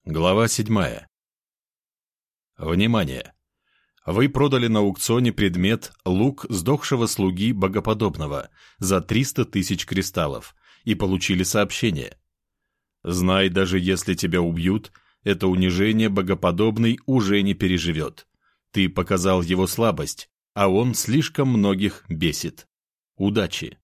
Глава 7. Внимание! Вы продали на аукционе предмет «Лук сдохшего слуги богоподобного» за 300 тысяч кристаллов и получили сообщение. Знай, даже если тебя убьют, это унижение богоподобный уже не переживет. Ты показал его слабость, а он слишком многих бесит. Удачи!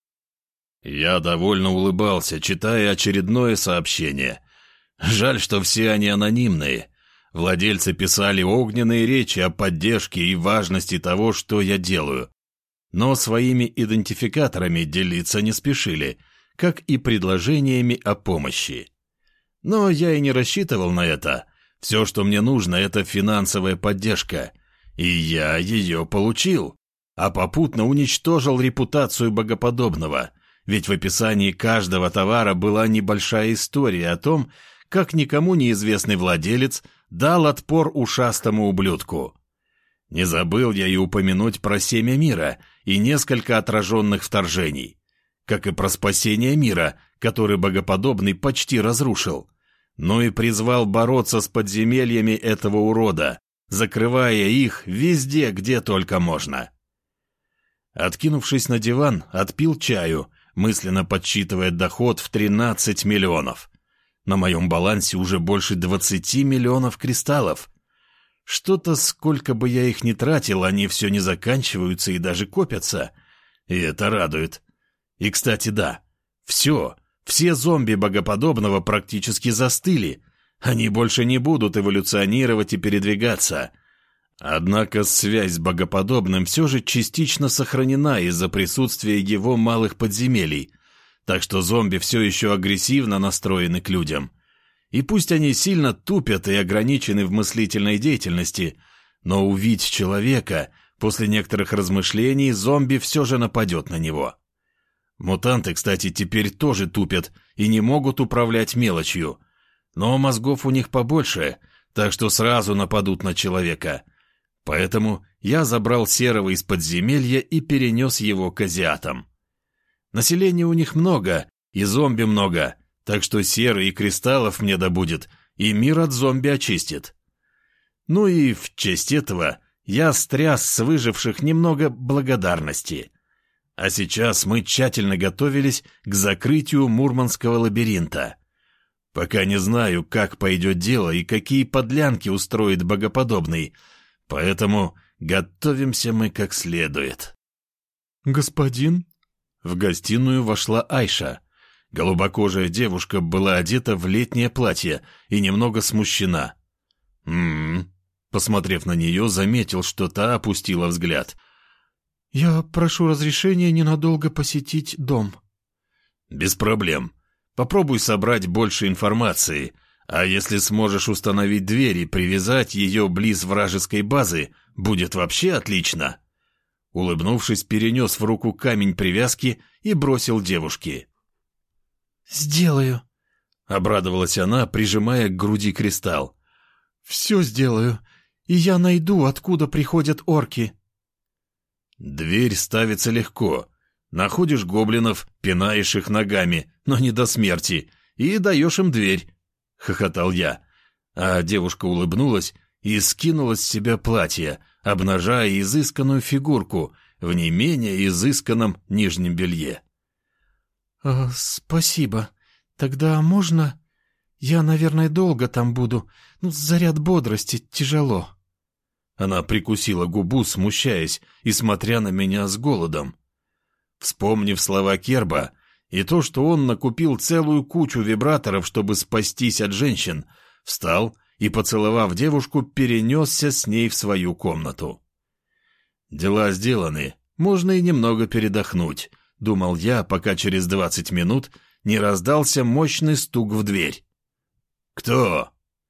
Я довольно улыбался, читая очередное сообщение. Жаль, что все они анонимные. Владельцы писали огненные речи о поддержке и важности того, что я делаю. Но своими идентификаторами делиться не спешили, как и предложениями о помощи. Но я и не рассчитывал на это. Все, что мне нужно, это финансовая поддержка. И я ее получил. А попутно уничтожил репутацию богоподобного. Ведь в описании каждого товара была небольшая история о том, как никому неизвестный владелец дал отпор ушастому ублюдку. Не забыл я и упомянуть про семя мира и несколько отраженных вторжений, как и про спасение мира, который богоподобный почти разрушил, но и призвал бороться с подземельями этого урода, закрывая их везде, где только можно. Откинувшись на диван, отпил чаю, мысленно подсчитывая доход в 13 миллионов. На моем балансе уже больше 20 миллионов кристаллов. Что-то, сколько бы я их ни тратил, они все не заканчиваются и даже копятся. И это радует. И, кстати, да, все зомби богоподобного практически застыли. Они больше не будут эволюционировать и передвигаться. Однако связь с богоподобным все же частично сохранена из-за присутствия его малых подземелий, так что зомби все еще агрессивно настроены к людям. И пусть они сильно тупят и ограничены в мыслительной деятельности, но увидеть человека, после некоторых размышлений зомби все же нападет на него. Мутанты, кстати, теперь тоже тупят и не могут управлять мелочью, но мозгов у них побольше, так что сразу нападут на человека. Поэтому я забрал Серого из подземелья и перенес его к азиатам. Населения у них много, и зомби много, так что Серый и кристаллов мне добудет, и мир от зомби очистит. Ну и в честь этого я стряс с выживших немного благодарности. А сейчас мы тщательно готовились к закрытию Мурманского лабиринта. Пока не знаю, как пойдет дело и какие подлянки устроит богоподобный, поэтому готовимся мы как следует. «Господин?» В гостиную вошла Айша. Голубокожая девушка была одета в летнее платье и немного смущена. Посмотрев на нее, заметил, что та опустила взгляд. «Я прошу разрешения ненадолго посетить дом». «Без проблем. Попробуй собрать больше информации, а если сможешь установить дверь и привязать ее близ вражеской базы, будет вообще отлично». Улыбнувшись, перенес в руку камень привязки и бросил девушке. «Сделаю», — обрадовалась она, прижимая к груди кристалл. «Все сделаю, и я найду, откуда приходят орки». Дверь ставится легко. Находишь гоблинов, пинаешь их ногами, но не до смерти, и даешь им дверь, — хохотал я. А девушка улыбнулась и скинула с себя платье, обнажая изысканную фигурку в не менее изысканном нижнем белье. «Спасибо. Тогда можно? Я, наверное, долго там буду. Заряд бодрости тяжело». Она прикусила губу, смущаясь и смотря на меня с голодом. Вспомнив слова Керба и то, что он накупил целую кучу вибраторов, чтобы спастись от женщин, встал и, поцеловав девушку, перенесся с ней в свою комнату. «Дела сделаны, можно и немного передохнуть», — думал я, пока через 20 минут не раздался мощный стук в дверь. «Кто?»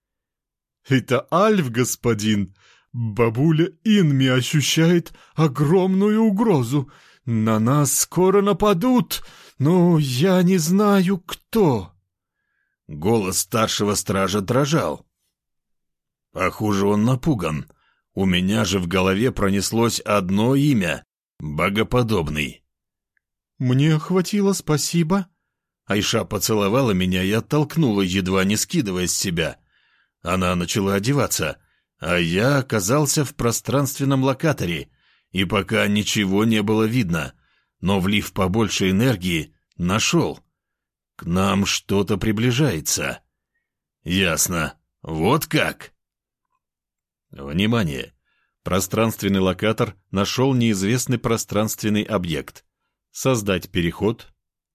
«Это Альф, господин. Бабуля Инми ощущает огромную угрозу. На нас скоро нападут, но я не знаю, кто». Голос старшего стража дрожал. Похоже, он напуган. У меня же в голове пронеслось одно имя — Богоподобный. «Мне хватило, спасибо». Айша поцеловала меня и оттолкнула, едва не скидывая с себя. Она начала одеваться, а я оказался в пространственном локаторе, и пока ничего не было видно, но, влив побольше энергии, нашел. К нам что-то приближается. Ясно. Вот как? Внимание! Пространственный локатор нашел неизвестный пространственный объект. Создать переход?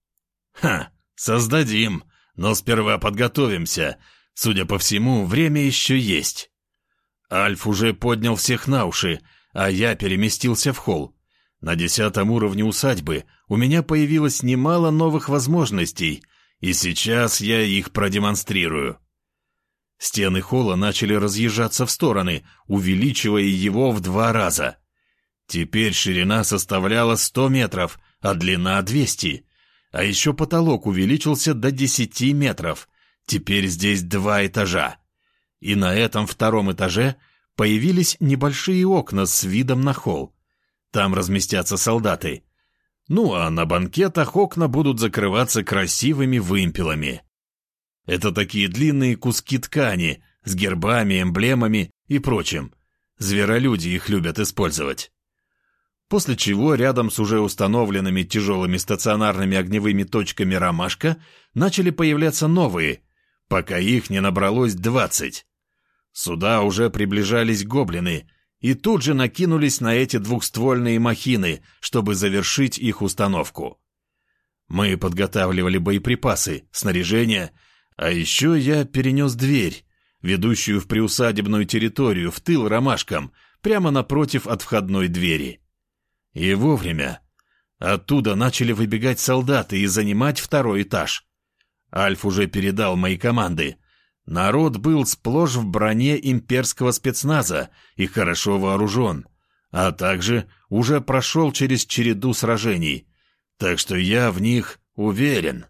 Создадим, но сперва подготовимся. Судя по всему, время еще есть. Альф уже поднял всех на уши, а я переместился в холл. На 10-м уровне усадьбы у меня появилось немало новых возможностей, и сейчас я их продемонстрирую. Стены холла начали разъезжаться в стороны, увеличивая его в 2 раза. Теперь ширина составляла 100 метров, а длина 200. А еще потолок увеличился до 10 метров. Теперь здесь 2 этажа. И на этом 2-м этаже появились небольшие окна с видом на холл. Там разместятся солдаты. Ну а на банкетах окна будут закрываться красивыми вымпелами. Это такие длинные куски ткани с гербами, эмблемами и прочим. Зверолюди их любят использовать. После чего рядом с уже установленными тяжелыми стационарными огневыми точками «Ромашка» начали появляться новые, пока их не набралось 20. Сюда уже приближались гоблины и тут же накинулись на эти двухствольные махины, чтобы завершить их установку. Мы подготавливали боеприпасы, снаряжение, а еще я перенес дверь, ведущую в приусадебную территорию, в тыл ромашкам, прямо напротив от входной двери. И вовремя. Оттуда начали выбегать солдаты и занимать 2-й этаж. Альф уже передал мои команды. Народ был сплошь в броне имперского спецназа и хорошо вооружен, а также уже прошел через череду сражений, так что я в них уверен.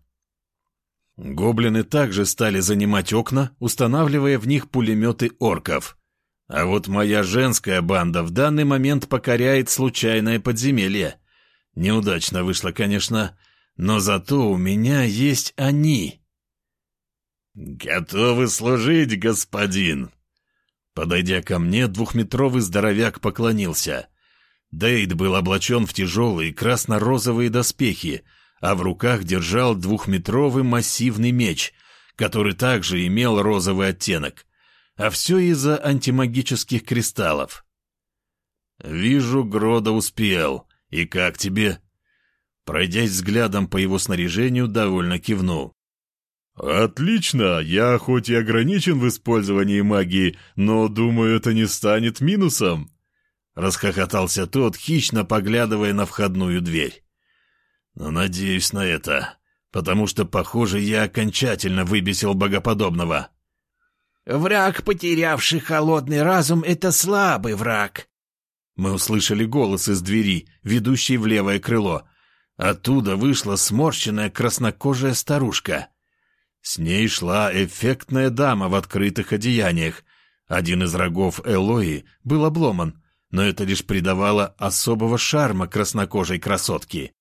Гоблины также стали занимать окна, устанавливая в них пулеметы орков. А вот моя женская банда в данный момент покоряет случайное подземелье. Неудачно вышло, конечно, но зато у меня есть они. «Готовы служить, господин!» Подойдя ко мне, 2-метровый здоровяк поклонился. Дейд был облачен в тяжелые красно-розовые доспехи, а в руках держал 2-метровый массивный меч, который также имел розовый оттенок. А все из-за антимагических кристаллов. «Вижу, Грода успел. И как тебе?» Пройдясь взглядом по его снаряжению, довольно кивнул. «Отлично! Я хоть и ограничен в использовании магии, но, думаю, это не станет минусом!» Расхохотался тот, хищно поглядывая на входную дверь. «Но надеюсь на это, потому что, похоже, я окончательно выбесил богоподобного». «Враг, потерявший холодный разум, — это слабый враг». Мы услышали голос из двери, ведущей в левое крыло. Оттуда вышла сморщенная краснокожая старушка. С ней шла эффектная дама в открытых одеяниях. Один из рогов Элои был обломан, но это лишь придавало особого шарма краснокожей красотке.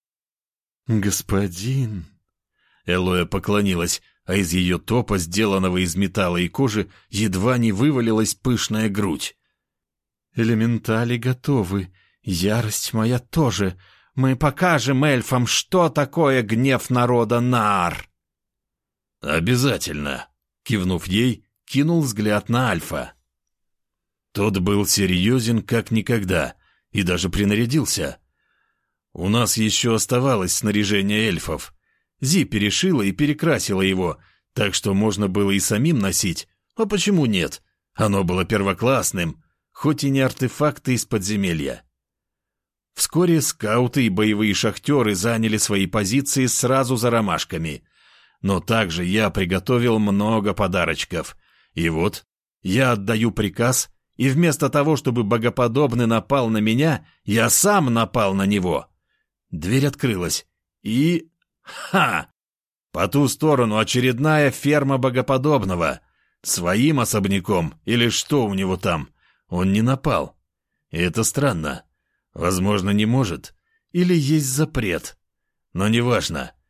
«Господин...» Элоя поклонилась, а из ее топа, сделанного из металла и кожи, едва не вывалилась пышная грудь. «Элементали готовы. Ярость моя тоже. Мы покажем эльфам, что такое гнев народа Наар». «Обязательно!» — кивнув ей, кинул взгляд на Альфа. Тот был серьезен как никогда и даже принарядился. У нас еще оставалось снаряжение эльфов. Зи перешила и перекрасила его, так что можно было и самим носить. А почему нет? Оно было первоклассным, хоть и не артефакты из подземелья. Вскоре скауты и боевые шахтеры заняли свои позиции сразу за ромашками. Но также я приготовил много подарочков. И вот, я отдаю приказ, и вместо того, чтобы богоподобный напал на меня, я сам напал на него. Дверь открылась, и... Ха! По ту сторону очередная ферма богоподобного. Своим особняком, или что у него там, он не напал. И это странно. Возможно, не может. Или есть запрет. Но неважно.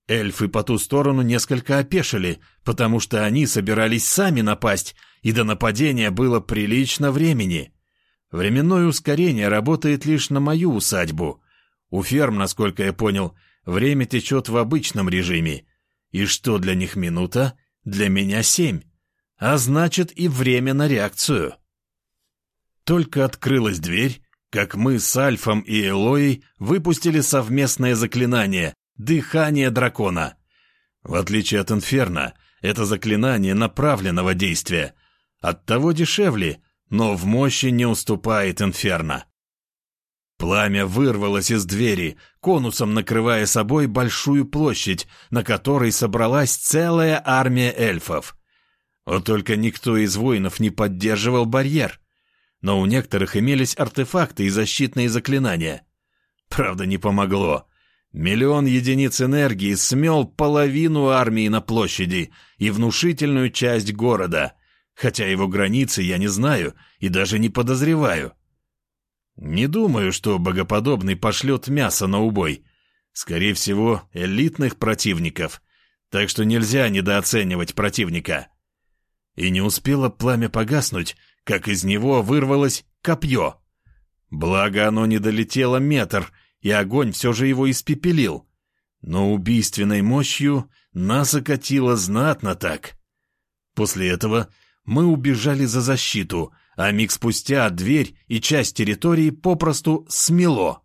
Эльфы по ту сторону несколько опешили, потому что они собирались сами напасть, и до нападения было прилично времени. Временное ускорение работает лишь на мою усадьбу. У ферм, насколько я понял, время течет в обычном режиме. И что для них минута, для меня 7. А значит и время на реакцию. Только открылась дверь, как мы с Альфом и Элоей выпустили совместное заклинание «Дыхание дракона». В отличие от Инферно, это заклинание направленного действия. Оттого дешевле, но в мощи не уступает Инферно. Пламя вырвалось из двери, конусом накрывая собой большую площадь, на которой собралась целая армия эльфов. Вот только никто из воинов не поддерживал барьер. Но у некоторых имелись артефакты и защитные заклинания. Правда, не помогло. 1 000 000 единиц энергии смел половину армии на площади и внушительную часть города, хотя его границы я не знаю и даже не подозреваю. Не думаю, что богоподобный пошлет мясо на убой. Скорее всего, элитных противников, так что нельзя недооценивать противника. И не успело пламя погаснуть, как из него вырвалось копье. Благо оно не долетело метр, и огонь все же его испепелил. Но убийственной мощью нас окатило знатно так. После этого мы убежали за защиту, а миг спустя дверь и часть территории попросту смело.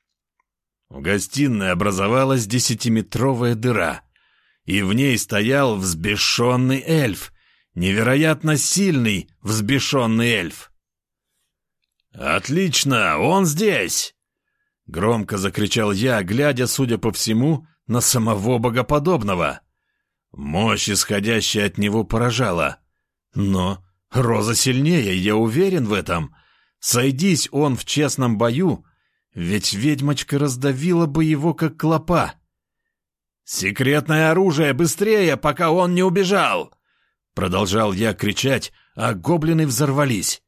В гостиной образовалась 10-метровая дыра, и в ней стоял взбешенный эльф, невероятно сильный взбешенный эльф. «Отлично, он здесь!» — громко закричал я, глядя, судя по всему, на самого богоподобного. Мощь, исходящая от него, поражала. Но Роза сильнее, я уверен в этом. Сойдись он в честном бою, ведь ведьмочка раздавила бы его, как клопа. «Секретное оружие, быстрее, пока он не убежал!» Продолжал я кричать, а гоблины взорвались.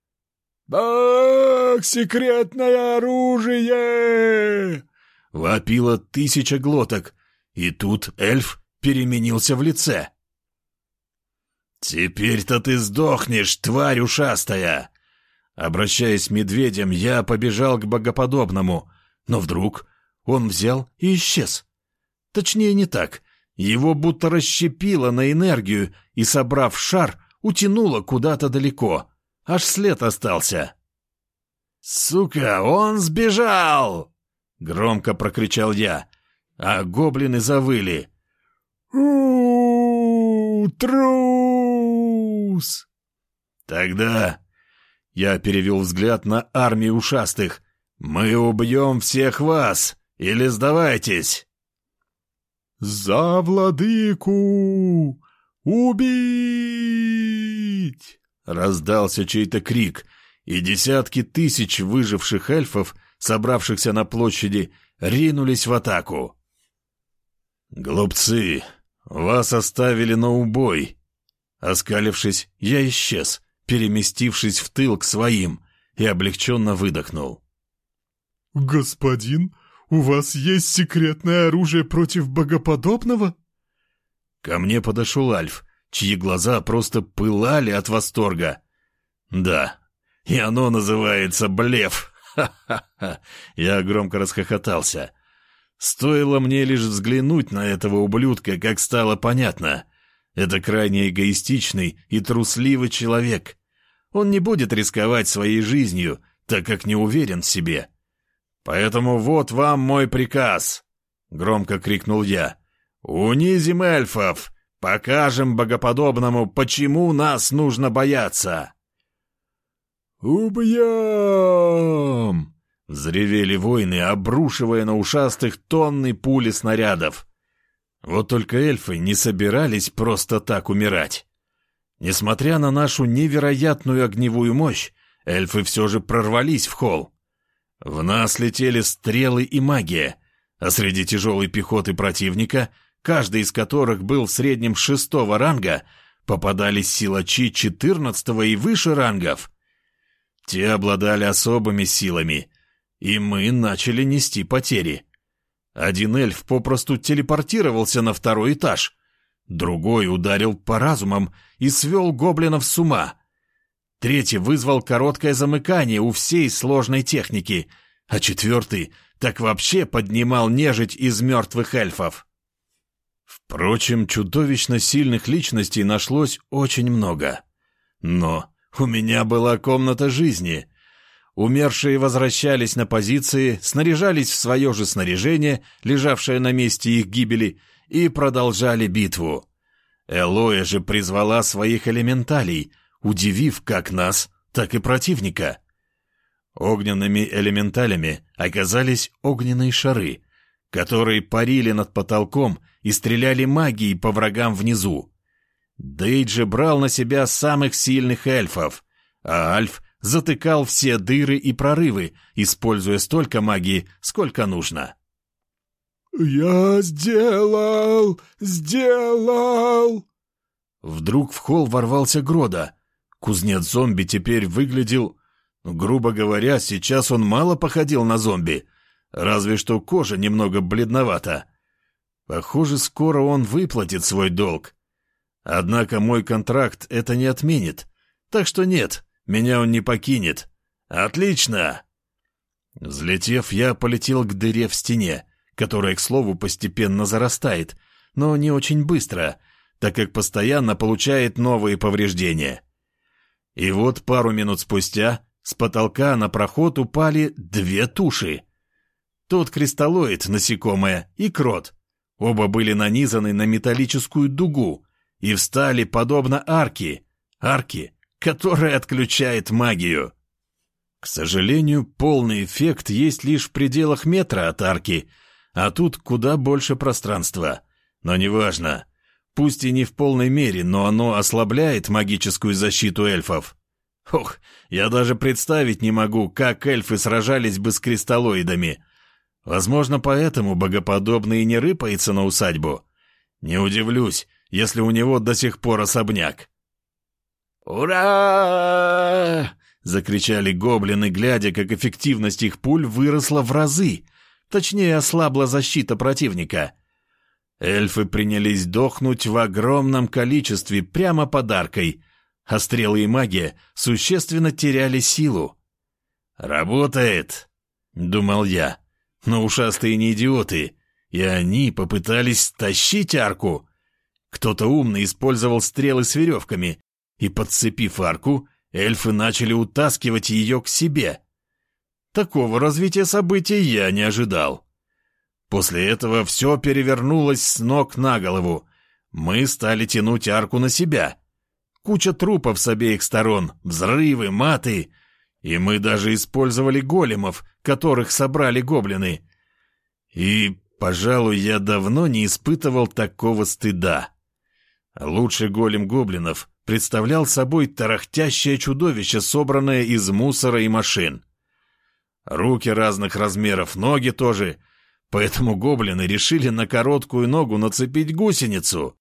«Бах! Секретное оружие!» Вопило 1000 глоток, и тут эльф переменился в лице. «Теперь-то ты сдохнешь, тварь ушастая!» Обращаясь к медведям, я побежал к богоподобному, но вдруг он взял и исчез. Точнее, не так. Его будто расщепило на энергию и, собрав шар, утянуло куда-то далеко. Аж след остался. «Сука, он сбежал!» — громко прокричал я, а гоблины завыли. Трус! Тогда я перевел взгляд на армию ушастых. «Мы убьем всех вас! Или сдавайтесь!» «За владыку! Убить!» Раздался чей-то крик, и десятки тысяч выживших эльфов, собравшихся на площади, ринулись в атаку. «Глупцы! Вас оставили на убой!» Оскалившись, я исчез, переместившись в тыл к своим, и облегченно выдохнул. «Господин, у вас есть секретное оружие против богоподобного?» Ко мне подошел Альф, чьи глаза просто пылали от восторга. «Да, и оно называется блеф!» Ха-ха-ха! Я громко расхохотался. Стоило мне лишь взглянуть на этого ублюдка, как стало понятно. Это крайне эгоистичный и трусливый человек. Он не будет рисковать своей жизнью, так как не уверен в себе. «Поэтому вот вам мой приказ!» — громко крикнул я. «Унизим эльфов! Покажем богоподобному, почему нас нужно бояться!» «Убьем!» — взревели воины, обрушивая на ушастых тонны пули снарядов. Вот только эльфы не собирались просто так умирать. Несмотря на нашу невероятную огневую мощь, эльфы все же прорвались в холл. В нас летели стрелы и магия, а среди тяжелой пехоты противника, каждый из которых был в среднем 6-го ранга, попадались силачи 14-го и выше рангов. Те обладали особыми силами, и мы начали нести потери. Один эльф попросту телепортировался на второй этаж. Другой ударил по разумам и свел гоблинов с ума. Третий вызвал короткое замыкание у всей сложной техники, а четвертый так вообще поднимал нежить из мертвых эльфов. Впрочем, чудовищно сильных личностей нашлось очень много. Но у меня была комната жизни. Умершие возвращались на позиции, снаряжались в свое же снаряжение, лежавшее на месте их гибели, и продолжали битву. Элоя же призвала своих элементалей, удивив как нас, так и противника. Огненными элементалями оказались огненные шары, которые парили над потолком и стреляли магией по врагам внизу. Дейджи брал на себя самых сильных эльфов, а Альф затыкал все дыры и прорывы, используя столько магии, сколько нужно. «Я сделал! Вдруг в холл ворвался Грода. Кузнец-зомби теперь выглядел... Грубо говоря, сейчас он мало походил на зомби, разве что кожа немного бледновата. Похоже, скоро он выплатит свой долг. Однако мой контракт это не отменит, так что нет, меня он не покинет. Отлично! Взлетев, я полетел к дыре в стене, которая, к слову, постепенно зарастает, но не очень быстро, так как постоянно получает новые повреждения. И вот пару минут спустя с потолка на проход упали 2 туши. Тот кристаллоид, насекомое, и крот. Оба были нанизаны на металлическую дугу и встали подобно арке, которая отключает магию. К сожалению, полный эффект есть лишь в пределах метра от арки, а тут куда больше пространства. Но неважно. Пусть и не в полной мере, но оно ослабляет магическую защиту эльфов. Ох, я даже представить не могу, как эльфы сражались бы с кристаллоидами. Возможно, поэтому богоподобный и не рыпается на усадьбу. Не удивлюсь, если у него до сих пор особняк. «Ура!» — закричали гоблины, глядя, как эффективность их пуль выросла в разы. Точнее, ослабла защита противника. Эльфы принялись дохнуть в огромном количестве прямо под аркой, а стрелы и магия существенно теряли силу. «Работает!» — думал я. Но ушастые не идиоты, и они попытались стащить арку. Кто-то умный использовал стрелы с веревками, и, подцепив арку, эльфы начали утаскивать ее к себе. Такого развития событий я не ожидал. После этого все перевернулось с ног на голову. Мы стали тянуть арку на себя. Куча трупов с обеих сторон, взрывы, маты. И мы даже использовали големов, которых собрали гоблины. И, пожалуй, я давно не испытывал такого стыда. Лучший голем гоблинов представлял собой тарахтящее чудовище, собранное из мусора и машин. Руки разных размеров, ноги тоже, поэтому гоблины решили на короткую ногу нацепить гусеницу.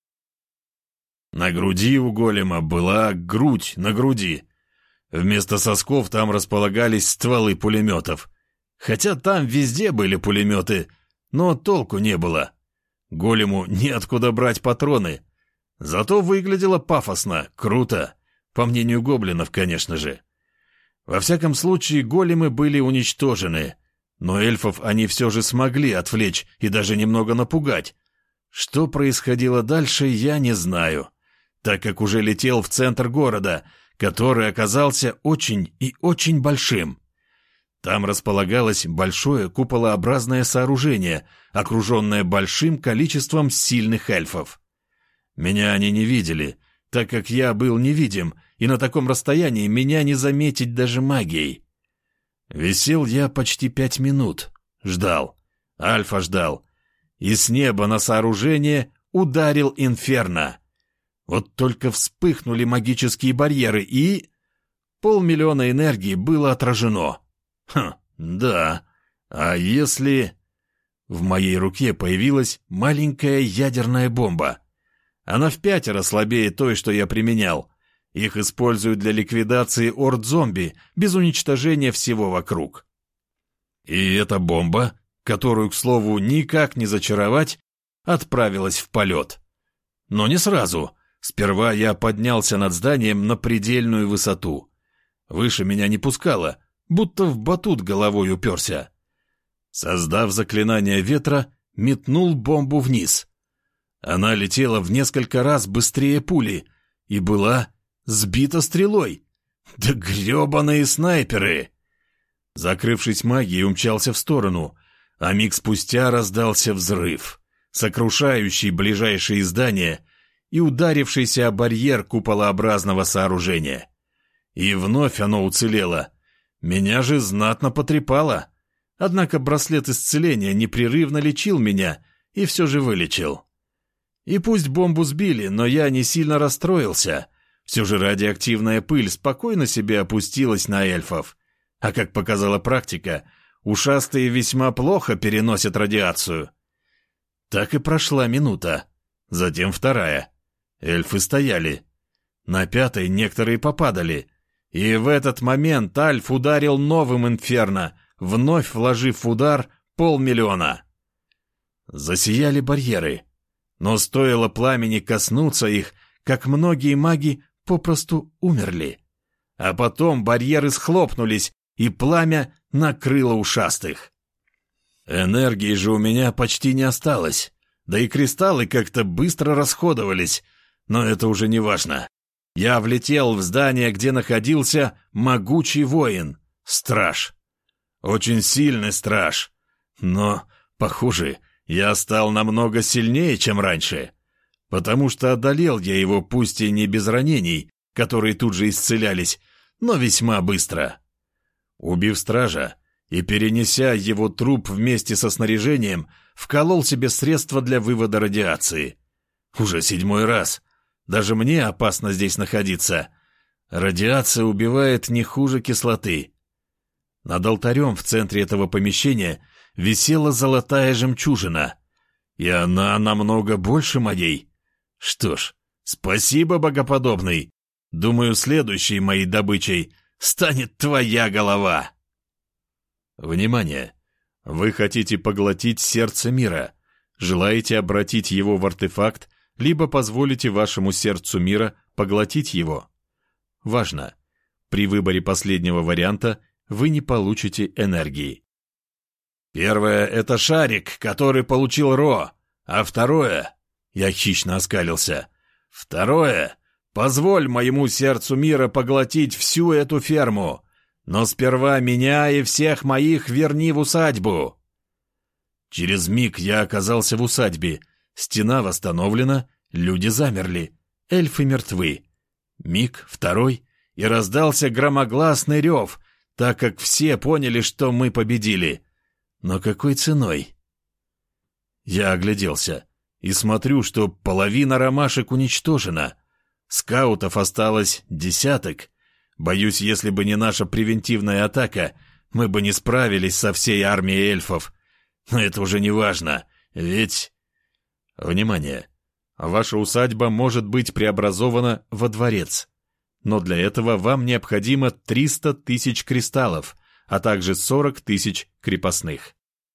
На груди у голема была грудь на груди. Вместо сосков там располагались стволы пулеметов. Хотя там везде были пулеметы, но толку не было. Голему неоткуда брать патроны. Зато выглядело пафосно, круто. По мнению гоблинов, конечно же. Во всяком случае, големы были уничтожены. Но эльфов они все же смогли отвлечь и даже немного напугать. Что происходило дальше, я не знаю, так как уже летел в центр города, который оказался очень и очень большим. Там располагалось большое куполообразное сооружение, окруженное большим количеством сильных эльфов. Меня они не видели, так как я был невидим, и на таком расстоянии меня не заметить даже магией. Висел я почти 5 минут. Ждал. Альфа ждал. И с неба на сооружение ударил инферно. Вот только вспыхнули магические барьеры, и... 500 000 энергии было отражено. Да. А если... В моей руке появилась маленькая ядерная бомба. Она в 5 слабее той, что я применял. Их используют для ликвидации орд зомби без уничтожения всего вокруг. И эта бомба, которую, к слову, никак не зачаровать, отправилась в полет. Но не сразу. Сперва я поднялся над зданием на предельную высоту. Выше меня не пускало, будто в батут головой уперся. Создав заклинание ветра, метнул бомбу вниз. Она летела в несколько раз быстрее пули и была сбита стрелой. Да гребаные снайперы! Закрывшись магией, умчался в сторону, а миг спустя раздался взрыв, сокрушающий ближайшие здания и ударившийся о барьер куполообразного сооружения. И вновь оно уцелело. Меня же знатно потрепало. Однако браслет исцеления непрерывно лечил меня и все же вылечил. И пусть бомбу сбили, но я не сильно расстроился. Все же радиоактивная пыль спокойно себе опустилась на эльфов. А как показала практика, ушастые весьма плохо переносят радиацию. Так и прошла минута. Затем вторая. Эльфы стояли. На пятой некоторые попадали. И в этот момент Альф ударил новым инферно, вновь вложив в удар 500 000. Засияли барьеры. Но стоило пламени коснуться их, как многие маги попросту умерли. А потом барьеры схлопнулись, и пламя накрыло ушастых. Энергии же у меня почти не осталось, да и кристаллы как-то быстро расходовались, но это уже не важно. Я влетел в здание, где находился могучий воин, страж. Очень сильный страж, но, похоже, я стал намного сильнее, чем раньше, потому что одолел я его пусть и не без ранений, которые тут же исцелялись, но весьма быстро. Убив стража и перенеся его труп вместе со снаряжением, вколол себе средства для вывода радиации. Уже 7-й раз. Даже мне опасно здесь находиться. Радиация убивает не хуже кислоты. Над алтарем в центре этого помещения висела золотая жемчужина. И она намного больше моей. Что ж, спасибо, богоподобный. Думаю, следующей моей добычей станет твоя голова. Внимание! Вы хотите поглотить сердце мира. Желаете обратить его в артефакт, либо позволите вашему сердцу мира поглотить его. Важно! При выборе последнего варианта вы не получите энергии. Первое — это шарик, который получил Ро, а второе... Я хищно оскалился. Второе — позволь моему сердцу мира поглотить всю эту ферму, но сперва меня и всех моих верни в усадьбу. Через миг я оказался в усадьбе. Стена восстановлена, люди замерли, эльфы мертвы. Миг, второй, и раздался громогласный рев, так как все поняли, что мы победили. Но какой ценой? Я огляделся и смотрю, что половина ромашек уничтожена. Скаутов осталось 10. Боюсь, если бы не наша превентивная атака, мы бы не справились со всей армией эльфов. Но это уже не важно, ведь... Внимание! Ваша усадьба может быть преобразована во дворец. Но для этого вам необходимо 300 000 кристаллов, а также 40 000 крепостных.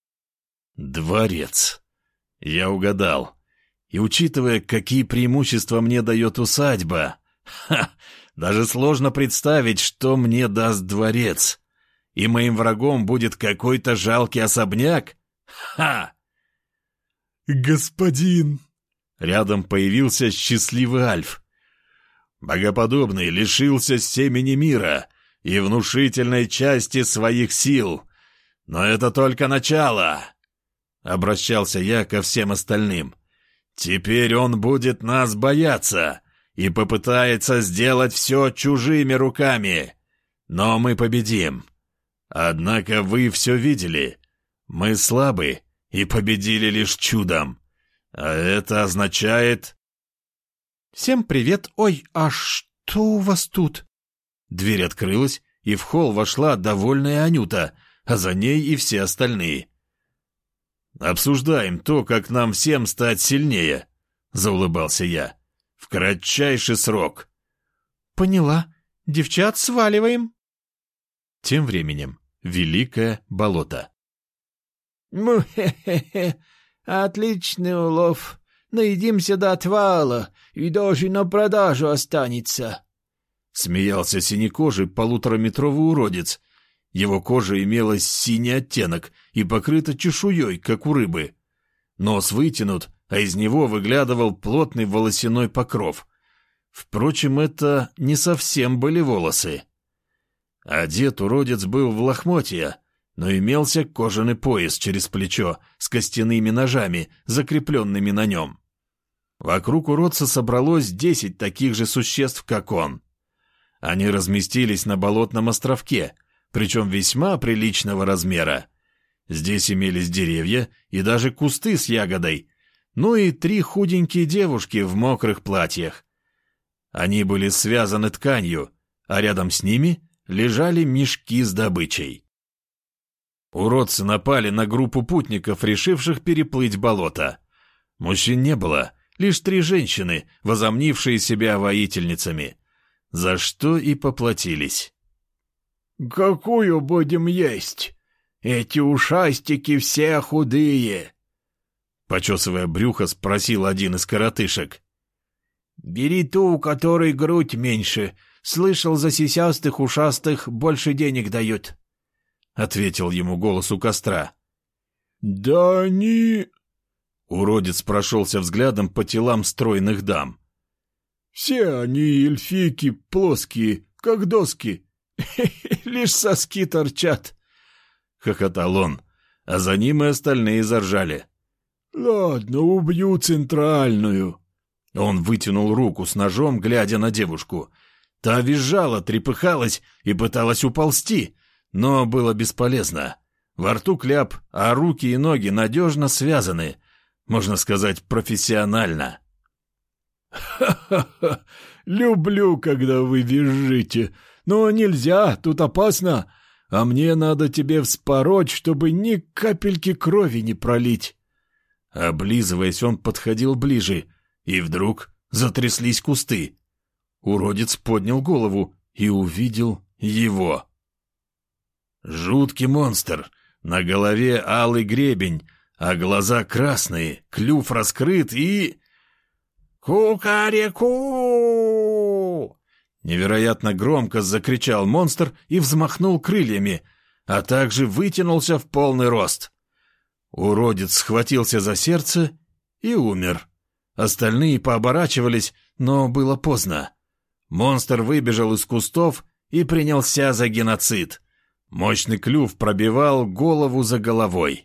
Дворец. Я угадал. И учитывая, какие преимущества мне дает усадьба, даже сложно представить, что мне даст дворец. И моим врагом будет какой-то жалкий особняк? Ха! «Господин!» Рядом появился счастливый Альф. Богоподобный лишился семени мира и внушительной части своих сил. Но это только начало. Обращался я ко всем остальным. Теперь он будет нас бояться и попытается сделать все чужими руками. Но мы победим. Однако вы все видели. Мы слабы и победили лишь чудом. А это означает... «Всем привет! Ой, а что у вас тут?» Дверь открылась, и в холл вошла довольная Анюта, а за ней и все остальные. «Обсуждаем то, как нам всем стать сильнее», — заулыбался я. «В кратчайший срок». «Поняла. Девчат, сваливаем». Тем временем Великое болото. Му-хе-хе-хе, отличный улов. Наедимся до отвала, и даже на продажу останется. Смеялся синекожий полутораметровый уродец. Его кожа имела синий оттенок и покрыта чешуей, как у рыбы. Нос вытянут, а из него выглядывал плотный волосяной покров. Впрочем, это не совсем были волосы. Одет уродец был в лохмотья, но имелся кожаный пояс через плечо с костяными ножами, закрепленными на нем. Вокруг уродца собралось 10 таких же существ, как он. Они разместились на болотном островке, причем весьма приличного размера. Здесь имелись деревья и даже кусты с ягодой, ну и 3 худенькие девушки в мокрых платьях. Они были связаны тканью, а рядом с ними лежали мешки с добычей. Уродцы напали на группу путников, решивших переплыть болото. Мужчин не было, лишь 3 женщины, возомнившие себя воительницами, за что и поплатились. «Какую будем есть? Эти ушастики все худые!» Почесывая брюхо, спросил один из коротышек. «Бери ту, у которой грудь меньше. Слышал, за сисястых ушастых больше денег дают», — ответил ему голос у костра. «Да они...» Уродец прошелся взглядом по телам стройных дам. «Все они эльфийки плоские, как доски. Лишь соски торчат», — хохотал он, а за ним и остальные заржали. «Ладно, убью центральную». Он вытянул руку с ножом, глядя на девушку. Та визжала, трепыхалась и пыталась уползти, но было бесполезно. Во рту кляп, а руки и ноги надежно связаны, можно сказать, профессионально. «Ха-ха-ха! Люблю, когда вы визжите. Но нельзя, тут опасно. А мне надо тебе вспороть, чтобы ни капельки крови не пролить». Облизываясь, он подходил ближе, и вдруг затряслись кусты. Уродец поднял голову и увидел его. Жуткий монстр, на голове алый гребень, а глаза красные, клюв раскрыт и... «Кукареку!» Невероятно громко закричал монстр и взмахнул крыльями, а также вытянулся в полный рост. Уродец схватился за сердце и умер. Остальные пооборачивались, но было поздно. Монстр выбежал из кустов и принялся за геноцид. Мощный клюв пробивал голову за головой.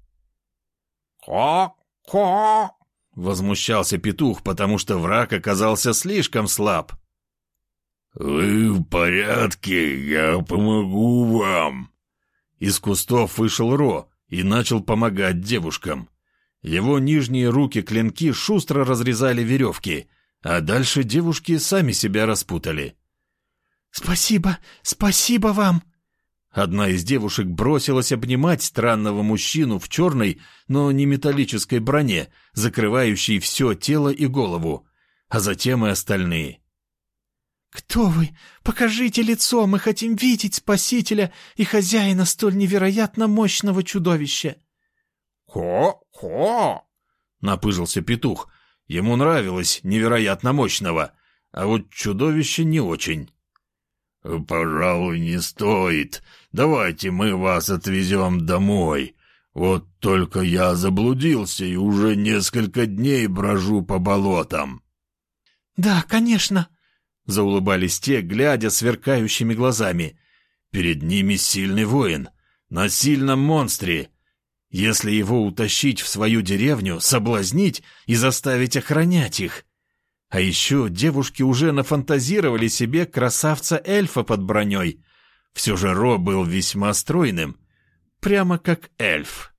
«Ко-ко!» — возмущался петух, потому что враг оказался слишком слаб. «Вы в порядке? Я помогу вам!» Из кустов вышел Ро и начал помогать девушкам. Его нижние руки-клинки шустро разрезали веревки, а дальше девушки сами себя распутали. «Спасибо, спасибо вам!» Одна из девушек бросилась обнимать странного мужчину в черной, но не металлической броне, закрывающей все тело и голову, а затем и остальные. «Кто вы? Покажите лицо, мы хотим видеть спасителя и хозяина столь невероятно мощного чудовища!» «Хо-хо!» — напыжился петух. Ему нравилось невероятно мощного, а вот чудовище не очень. «Пожалуй, не стоит. Давайте мы вас отвезем домой. Вот только я заблудился и уже несколько дней брожу по болотам». «Да, конечно», — заулыбались те, глядя сверкающими глазами. Перед ними сильный воин, на сильном монстре. Если его утащить в свою деревню, соблазнить и заставить охранять их. А еще девушки уже нафантазировали себе красавца-эльфа под броней. Все же Ро был весьма стройным, прямо как эльф.